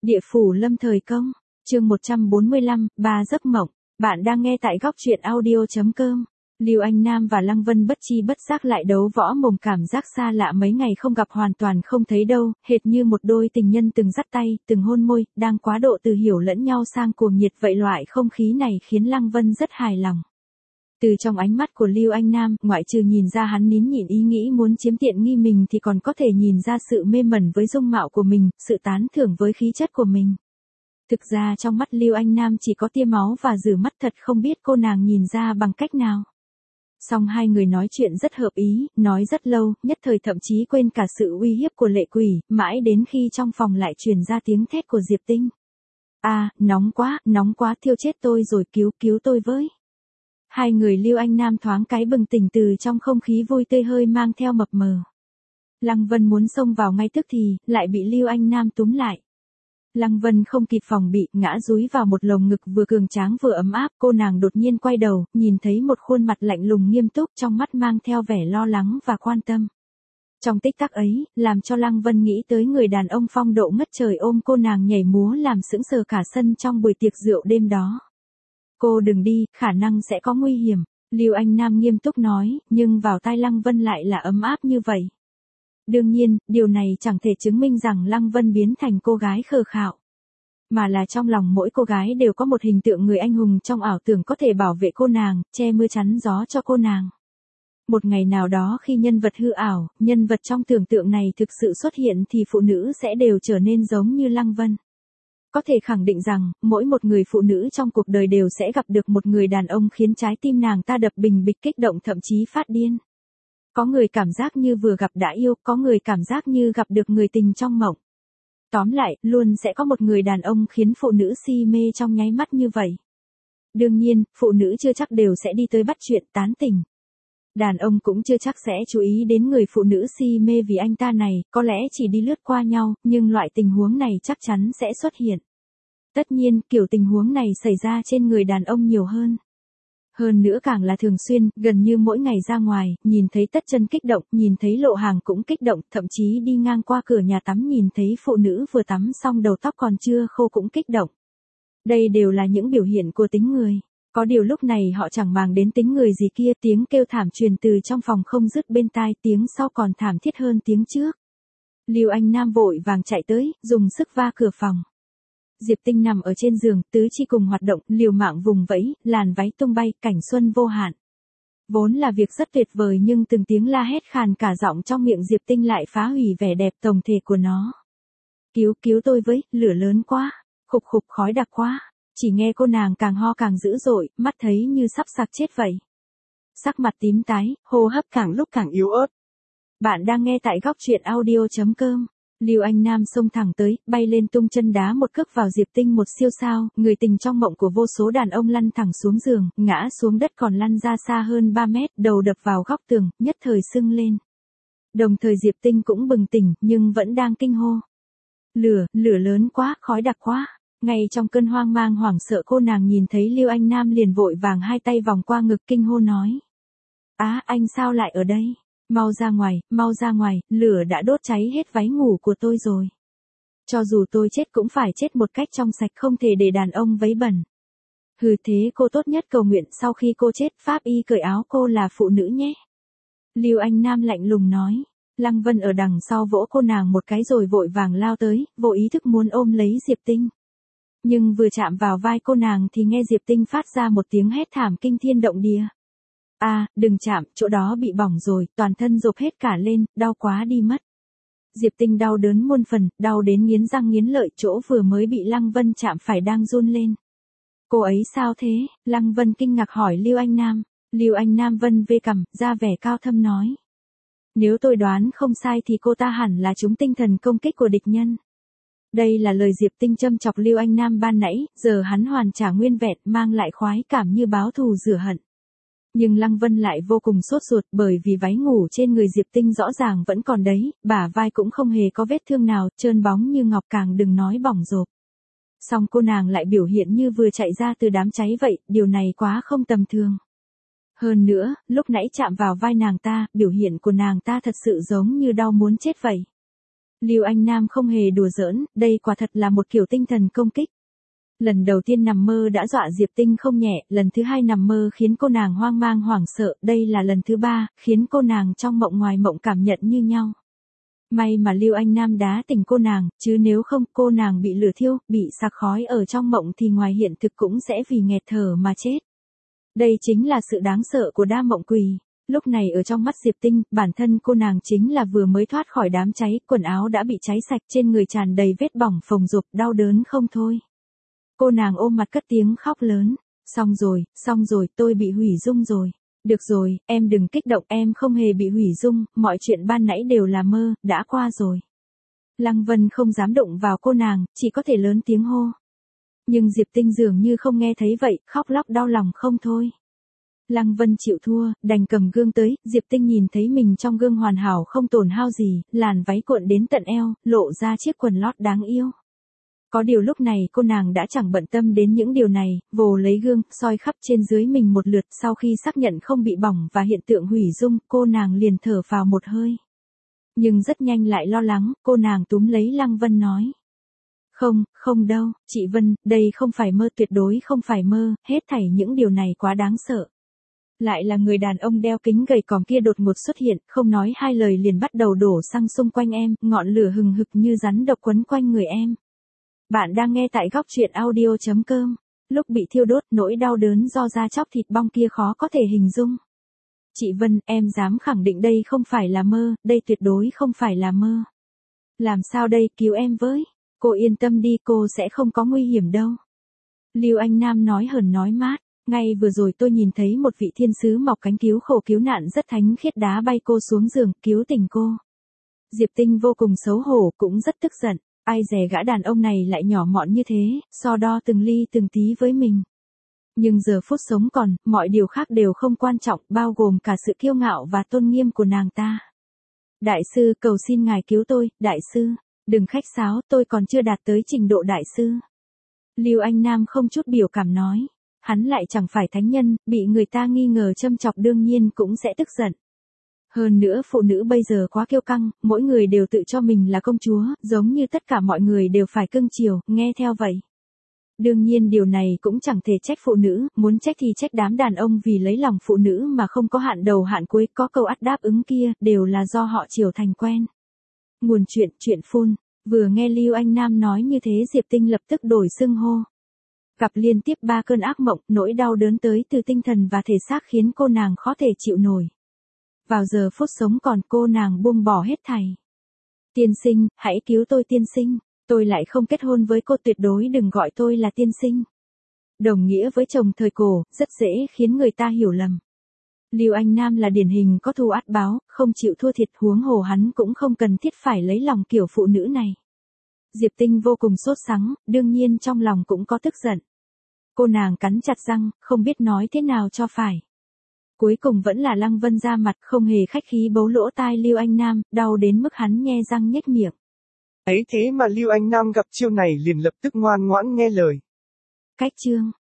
Địa phủ lâm thời công, chương 145, ba giấc mộng. Bạn đang nghe tại góc truyện audio.com. Lưu Anh Nam và Lăng Vân bất chi bất giác lại đấu võ mồm, cảm giác xa lạ mấy ngày không gặp hoàn toàn không thấy đâu, hệt như một đôi tình nhân từng dắt tay, từng hôn môi, đang quá độ từ hiểu lẫn nhau sang cuồng nhiệt vậy. Loại không khí này khiến Lăng Vân rất hài lòng. Từ trong ánh mắt của Lưu Anh Nam, ngoại trừ nhìn ra hắn nín nhịn ý nghĩ muốn chiếm tiện nghi mình thì còn có thể nhìn ra sự mê mẩn với dung mạo của mình, sự tán thưởng với khí chất của mình. Thực ra trong mắt Lưu Anh Nam chỉ có tia máu và rử mắt, thật không biết cô nàng nhìn ra bằng cách nào. Song hai người nói chuyện rất hợp ý, nói rất lâu, nhất thời thậm chí quên cả sự uy hiếp của lệ quỷ, mãi đến khi trong phòng lại truyền ra tiếng thét của Diệp Tinh. À, nóng quá, thiêu chết tôi rồi, cứu tôi với. Hai người Lưu Anh Nam thoáng cái bừng tỉnh từ trong không khí vui tươi hơi mang theo mập mờ. Lăng Vân muốn xông vào ngay tức thì, lại bị Lưu Anh Nam túm lại. Lăng Vân không kịp phòng bị, ngã dúi vào một lồng ngực vừa cường tráng vừa ấm áp. Cô nàng đột nhiên quay đầu, nhìn thấy một khuôn mặt lạnh lùng nghiêm túc, trong mắt mang theo vẻ lo lắng và quan tâm. Trong tích tắc ấy, làm cho Lăng Vân nghĩ tới người đàn ông phong độ ngất trời ôm cô nàng nhảy múa làm sững sờ cả sân trong buổi tiệc rượu đêm đó. Cô đừng đi, khả năng sẽ có nguy hiểm, Lưu Anh Nam nghiêm túc nói, nhưng vào tai Lăng Vân lại là ấm áp như vậy. Đương nhiên, điều này chẳng thể chứng minh rằng Lăng Vân biến thành cô gái khờ khạo. Mà là trong lòng mỗi cô gái đều có một hình tượng người anh hùng trong ảo tưởng có thể bảo vệ cô nàng, che mưa chắn gió cho cô nàng. Một ngày nào đó khi nhân vật hư ảo, nhân vật trong tưởng tượng này thực sự xuất hiện thì phụ nữ sẽ đều trở nên giống như Lăng Vân. Có thể khẳng định rằng, mỗi một người phụ nữ trong cuộc đời đều sẽ gặp được một người đàn ông khiến trái tim nàng ta đập bình bịch kích động thậm chí phát điên. Có người cảm giác như vừa gặp đã yêu, có người cảm giác như gặp được người tình trong mộng. Tóm lại, luôn sẽ có một người đàn ông khiến phụ nữ si mê trong nháy mắt như vậy. Đương nhiên, phụ nữ chưa chắc đều sẽ đi tới bắt chuyện tán tình. Đàn ông cũng chưa chắc sẽ chú ý đến người phụ nữ si mê vì anh ta này, có lẽ chỉ đi lướt qua nhau, nhưng loại tình huống này chắc chắn sẽ xuất hiện. Tất nhiên, kiểu tình huống này xảy ra trên người đàn ông nhiều hơn. Hơn nữa càng là thường xuyên, gần như mỗi ngày ra ngoài, nhìn thấy tất chân kích động, nhìn thấy lộ hàng cũng kích động, thậm chí đi ngang qua cửa nhà tắm nhìn thấy phụ nữ vừa tắm xong đầu tóc còn chưa khô cũng kích động. Đây đều là những biểu hiện của tính người. Có điều lúc này họ chẳng màng đến tính người gì kia, tiếng kêu thảm truyền từ trong phòng không dứt bên tai, tiếng sau còn thảm thiết hơn tiếng trước. Lưu Anh Nam vội vàng chạy tới, dùng sức va cửa phòng. Diệp Tinh nằm ở trên giường, tứ chi cùng hoạt động, liều mạng vùng vẫy, làn váy tung bay, cảnh xuân vô hạn. Vốn là việc rất tuyệt vời nhưng từng tiếng la hét khàn cả giọng trong miệng Diệp Tinh lại phá hủy vẻ đẹp tổng thể của nó. Cứu tôi với, lửa lớn quá, khục khói đặc quá. Chỉ nghe cô nàng càng ho càng dữ dội, mắt thấy như sắp sặc chết vậy. Sắc mặt tím tái, hô hấp càng lúc càng yếu ớt. Bạn đang nghe tại góc truyện audio.com. Lưu Anh Nam xông thẳng tới, bay lên tung chân đá một cước vào Diệp Tinh một siêu sao, người tình trong mộng của vô số đàn ông lăn thẳng xuống giường, ngã xuống đất còn lăn ra xa hơn 3 mét, đầu đập vào góc tường, nhất thời sưng lên. Đồng thời Diệp Tinh cũng bừng tỉnh, nhưng vẫn đang kinh hô. Lửa lớn quá, khói đặc quá. Ngay trong cơn hoang mang hoảng sợ cô nàng nhìn thấy Lưu Anh Nam liền vội vàng hai tay vòng qua ngực kinh hô nói. Á, anh sao lại ở đây? Mau ra ngoài, lửa đã đốt cháy hết váy ngủ của tôi rồi. Cho dù tôi chết cũng phải chết một cách trong sạch, không thể để đàn ông vấy bẩn. Hừ, thế cô tốt nhất cầu nguyện sau khi cô chết pháp y cởi áo cô là phụ nữ nhé. Lưu Anh Nam lạnh lùng nói. Lăng Vân ở đằng sau vỗ cô nàng một cái rồi vội vàng lao tới, vô ý thức muốn ôm lấy Diệp Tinh. Nhưng vừa chạm vào vai cô nàng thì nghe Diệp Tinh phát ra một tiếng hét thảm kinh thiên động địa. À, đừng chạm, chỗ đó bị bỏng rồi, toàn thân rộp hết cả lên, đau quá đi mất. Diệp Tinh đau đớn muôn phần, đau đến nghiến răng nghiến lợi, chỗ vừa mới bị Lăng Vân chạm phải đang run lên. Cô ấy sao thế? Lăng Vân kinh ngạc hỏi Lưu Anh Nam. Lưu Anh Nam vân vê cằm, ra vẻ cao thâm nói. Nếu tôi đoán không sai thì cô ta hẳn là trúng tinh thần công kích của địch nhân. Đây là lời Diệp Tinh châm chọc Lưu Anh Nam ban nãy, giờ hắn hoàn trả nguyên vẹn, mang lại khoái cảm như báo thù rửa hận. Nhưng Lăng Vân lại vô cùng sốt ruột bởi vì váy ngủ trên người Diệp Tinh rõ ràng vẫn còn đấy, bả vai cũng không hề có vết thương nào, trơn bóng như ngọc, càng đừng nói bỏng rộp. Song cô nàng lại biểu hiện như vừa chạy ra từ đám cháy vậy, điều này quá không tầm thường. Hơn nữa, lúc nãy chạm vào vai nàng ta, biểu hiện của nàng ta thật sự giống như đau muốn chết vậy. Lưu Anh Nam không hề đùa giỡn, đây quả thật là một kiểu tinh thần công kích. Lần đầu tiên nằm mơ đã dọa Diệp Tinh không nhẹ, lần thứ hai nằm mơ khiến cô nàng hoang mang hoảng sợ, đây là lần thứ ba, khiến cô nàng trong mộng ngoài mộng cảm nhận như nhau. May mà Lưu Anh Nam đá tỉnh cô nàng, chứ nếu không cô nàng bị lửa thiêu, bị sặc khói ở trong mộng thì ngoài hiện thực cũng sẽ vì nghẹt thở mà chết. Đây chính là sự đáng sợ của đa mộng quỷ. Lúc này ở trong mắt Diệp Tinh, bản thân cô nàng chính là vừa mới thoát khỏi đám cháy, quần áo đã bị cháy sạch, trên người tràn đầy vết bỏng phồng rộp, đau đớn không thôi. Cô nàng ôm mặt cất tiếng khóc lớn. Xong rồi, tôi bị hủy dung rồi. Được rồi, em đừng kích động, em không hề bị hủy dung, mọi chuyện ban nãy đều là mơ, đã qua rồi. Lăng Vân không dám động vào cô nàng, chỉ có thể lớn tiếng hô. Nhưng Diệp Tinh dường như không nghe thấy vậy, khóc lóc đau lòng không thôi. Lăng Vân chịu thua, đành cầm gương tới, Diệp Tinh nhìn thấy mình trong gương hoàn hảo không tổn hao gì, làn váy cuộn đến tận eo, lộ ra chiếc quần lót đáng yêu. Có điều lúc này cô nàng đã chẳng bận tâm đến những điều này, vồ lấy gương, soi khắp trên dưới mình một lượt, sau khi xác nhận không bị bỏng và hiện tượng hủy dung, cô nàng liền thở phào một hơi. Nhưng rất nhanh lại lo lắng, cô nàng túm lấy Lăng Vân nói. Không đâu, chị Vân, đây không phải mơ, tuyệt đối không phải mơ, hết thảy những điều này quá đáng sợ. Lại là người đàn ông đeo kính gầy còm kia đột ngột xuất hiện, không nói hai lời liền bắt đầu đổ xăng xung quanh em, ngọn lửa hừng hực như rắn độc quấn quanh người em. Bạn đang nghe tại góc truyện audio.com. Lúc bị thiêu đốt, nỗi đau đớn do da chóc thịt bong kia khó có thể hình dung. Chị Vân, em dám khẳng định đây không phải là mơ, đây tuyệt đối không phải là mơ. Làm sao đây, cứu em với. Cô yên tâm đi, cô sẽ không có nguy hiểm đâu. Lưu Anh Nam nói hờn nói mát. Ngay vừa rồi tôi nhìn thấy một vị thiên sứ mọc cánh cứu khổ cứu nạn rất thánh khiết đá bay cô xuống giường, cứu tỉnh cô. Diệp Tinh vô cùng xấu hổ, cũng rất tức giận. Ai dè gã đàn ông này lại nhỏ mọn như thế, so đo từng ly từng tí với mình. Nhưng giờ phút sống còn, mọi điều khác đều không quan trọng, bao gồm cả sự kiêu ngạo và tôn nghiêm của nàng ta. Đại sư, cầu xin ngài cứu tôi, đại sư. Đừng khách sáo, tôi còn chưa đạt tới trình độ đại sư. Lưu Anh Nam không chút biểu cảm nói. Hắn lại chẳng phải thánh nhân, bị người ta nghi ngờ châm chọc đương nhiên cũng sẽ tức giận. Hơn nữa phụ nữ bây giờ quá kiêu căng, mỗi người đều tự cho mình là công chúa, giống như tất cả mọi người đều phải cưng chiều, nghe theo vậy. Đương nhiên điều này cũng chẳng thể trách phụ nữ, muốn trách thì trách đám đàn ông vì lấy lòng phụ nữ mà không có hạn đầu hạn cuối, có câu ắt đáp ứng kia, đều là do họ chiều thành quen. Nguồn chuyện phun, vừa nghe Lưu Anh Nam nói như thế Diệp Tinh lập tức đổi xưng hô. Gặp liên tiếp 3 cơn ác mộng, nỗi đau đớn tới từ tinh thần và thể xác khiến cô nàng khó thể chịu nổi. Vào giờ phút sống còn cô nàng buông bỏ hết thảy. Tiên sinh, hãy cứu tôi tiên sinh, tôi lại không kết hôn với cô, tuyệt đối đừng gọi tôi là tiên sinh. Đồng nghĩa với chồng thời cổ, rất dễ khiến người ta hiểu lầm. Lưu Anh Nam là điển hình có thù ắt báo, không chịu thua thiệt, huống hồ hắn cũng không cần thiết phải lấy lòng kiểu phụ nữ này. Diệp Tinh vô cùng sốt sắng, đương nhiên trong lòng cũng có tức giận. Cô nàng cắn chặt răng, không biết nói thế nào cho phải. Cuối cùng vẫn là Lăng Vân ra mặt, không hề khách khí bấu lỗ tai Lưu Anh Nam, đau đến mức hắn nhe răng nhếch miệng. Ấy thế mà Lưu Anh Nam gặp chiêu này liền lập tức ngoan ngoãn nghe lời. Cách chương